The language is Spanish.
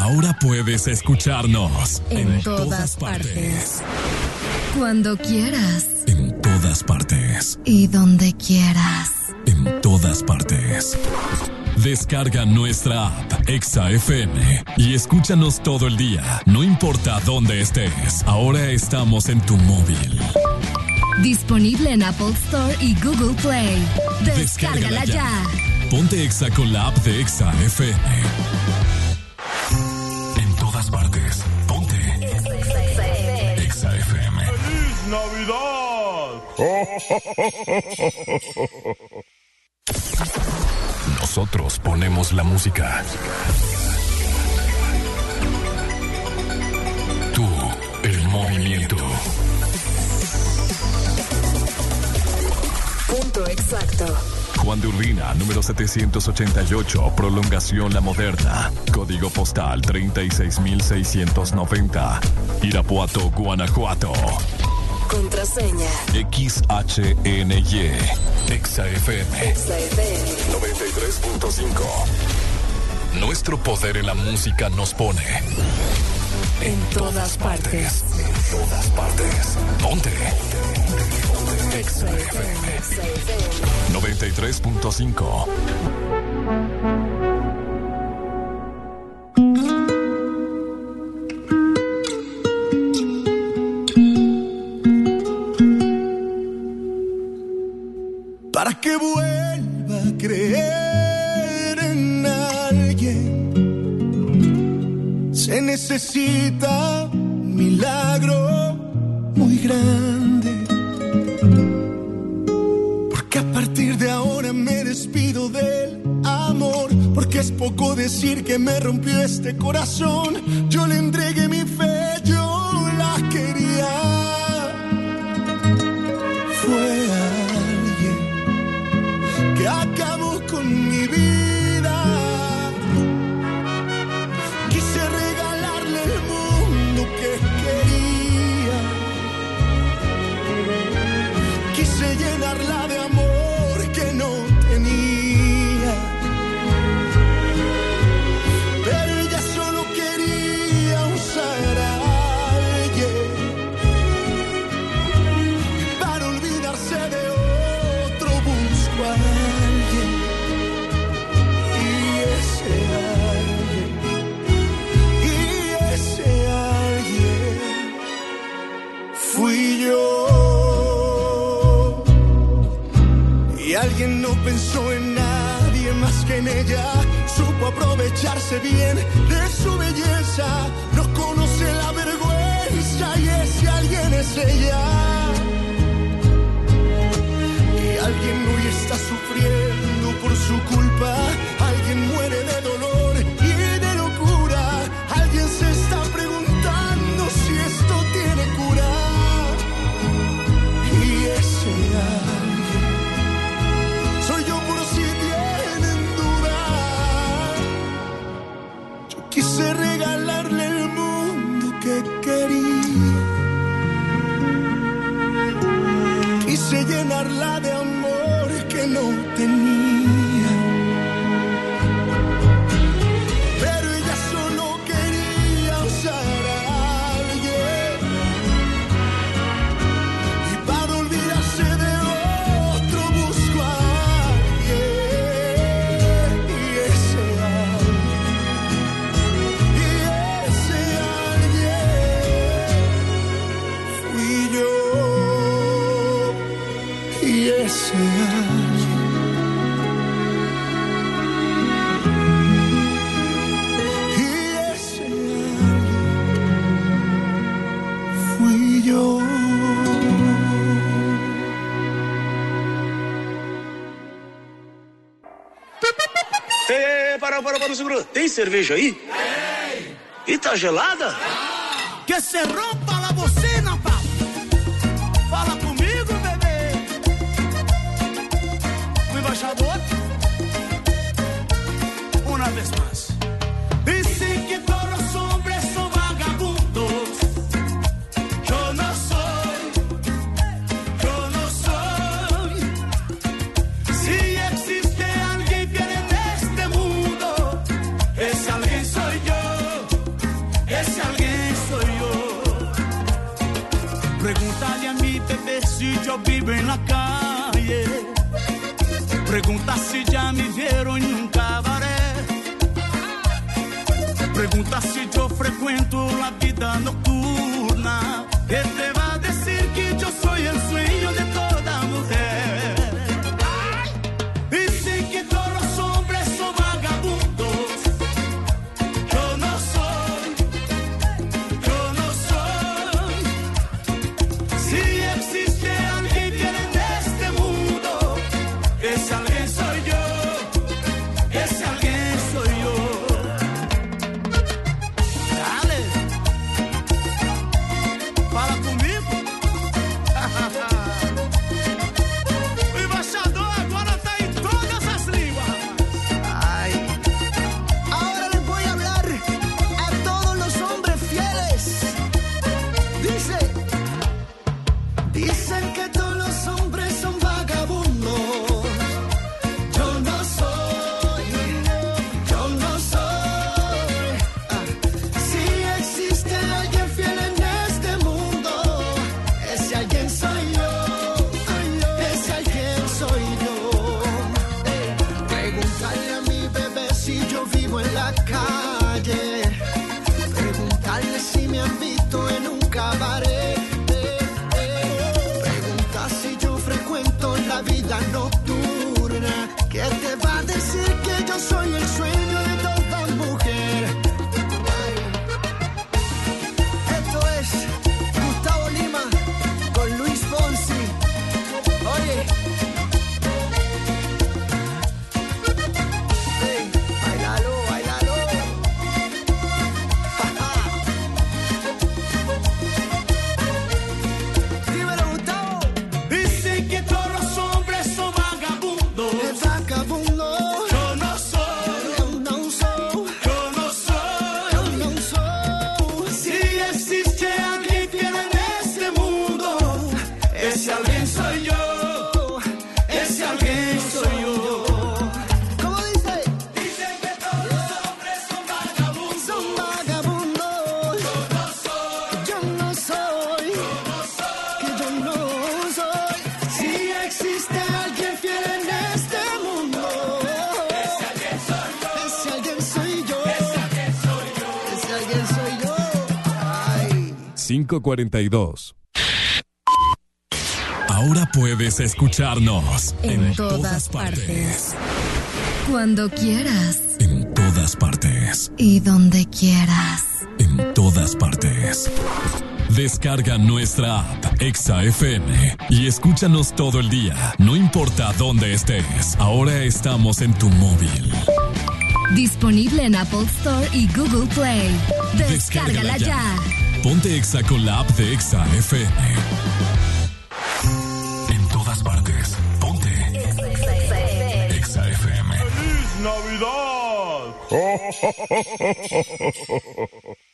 Ahora puedes escucharnos en todas partes. Cuando quieras. En todas partes. Y donde quieras. En todas partes. Descarga nuestra app Exa FM y escúchanos todo el día, no importa dónde estés. Ahora estamos en tu móvil. Disponible en Apple Store y Google Play. Descárgala ya. Ponte Exa con la app de Exa FM. En todas partes. Ponte Exa FM. ¡Feliz Navidad! Nosotros ponemos la música. Tú, el movimiento. Punto exacto. Juan de Urbina, número 788, Prolongación La Moderna. Código postal 36690. Irapuato, Guanajuato. Contraseña XHNY. Exa FM. Exa FM 93.5. Nuestro poder en la música nos pone en todas partes. En todas partes. Ponte Exa FM 93.5. Para que vuelva a creer en alguien, se necesita un milagro muy grande. Porque a partir de ahora me despido del amor, porque es poco decir que me rompió este corazón. Yo le entregué mi fe, yo la quería. Fue que acabó con mi vida. Quise regalarle el mundo que quería. Quise llenarla de amor que no tenía. Pero ella solo quería usar a alguien para olvidarse de otro. Busco a alguien, y ese alguien fui yo. Y alguien no pensó en nadie más que en ella. Supo aprovecharse bien de su belleza. No conoce la vergüenza y ese alguien es ella. Alguien hoy está sufriendo por su culpa. Alguien muere de dolor y de locura. Alguien se está preguntando si esto tiene cura. Y ese alguien soy yo por si tienen duda. Yo quise regalarle el mundo que quería. Quise llenarla de amor que no tenía. Pero ella solo quería usar a alguien. Y para olvidarse de otro busco a alguien. Y ese alguien fui yo. Y ese alguien fui yo. Para um segundo. Tem cerveja aí? Tem. E tá gelada? Que se rompa la bocina, pá. Fala comigo, bebê. O embaixador. Uma vez mais. Dicen que todos los hombres son vagabundos. Yo no soy. Si existe alguien fiel en este mundo, ese alguien soy yo. Pregunta si ya me vieron en un cabaret. Pregunta si yo frecuento la vida nocturna. ¿Qué te va a decir que yo soy el sueño de toda mujer? Dicen que todos los hombres son vagabundos. Yo no soy. Si existe alguien que en este mundo, ese alguien soy yo. Ese alguien soy yo. Dale. Fala comigo. O embaixador agora tá em todas as línguas. Ay. Ahora les voy a hablar a todos los hombres fieles. Dicen que todos los hombres son vagabundos. Yo no soy. Si existe alguien fiel en este mundo, ese alguien soy yo. Ese alguien soy yo. Preguntarle a mi bebé si yo vivo en la calle. Preguntarle si me han visto en un cabaret. Pregunta si yo frecuento la vida nocturna. ¿Qué te va a decir que yo soy el sueño de toda mujer? Ay. Esto es Gustavo Lima con Luis Fonsi. Oye. Hey, bailalo, bailalo. Dímelo, Gustavo. Dicen que todos los hombres son vagabundos. El vagabundo. Yo no soy. Yo no soy. Si existe alguien fiel en este mundo, ese alguien soy yo. Ese alguien soy yo. ¿Cómo dice? Dicen que todos los hombres son vagabundos. Son vagabundos. Yo no soy. Que yo no soy. Si existe alguien fiel en este mundo, ese alguien soy yo. Ese alguien soy yo. Ese alguien soy yo. Ay. 5:42. Ahora puedes escucharnos En todas partes. Cuando quieras. En todas partes. Y donde quieras. En todas partes. Descarga nuestra app Exa FM y escúchanos todo el día, no importa dónde estés. Ahora estamos en tu móvil. Disponible en Apple Store y Google Play. Descárgala ya. Ponte Exa con la app de Exa FM. En todas partes. Ponte Exa FM. ¡Feliz Navidad!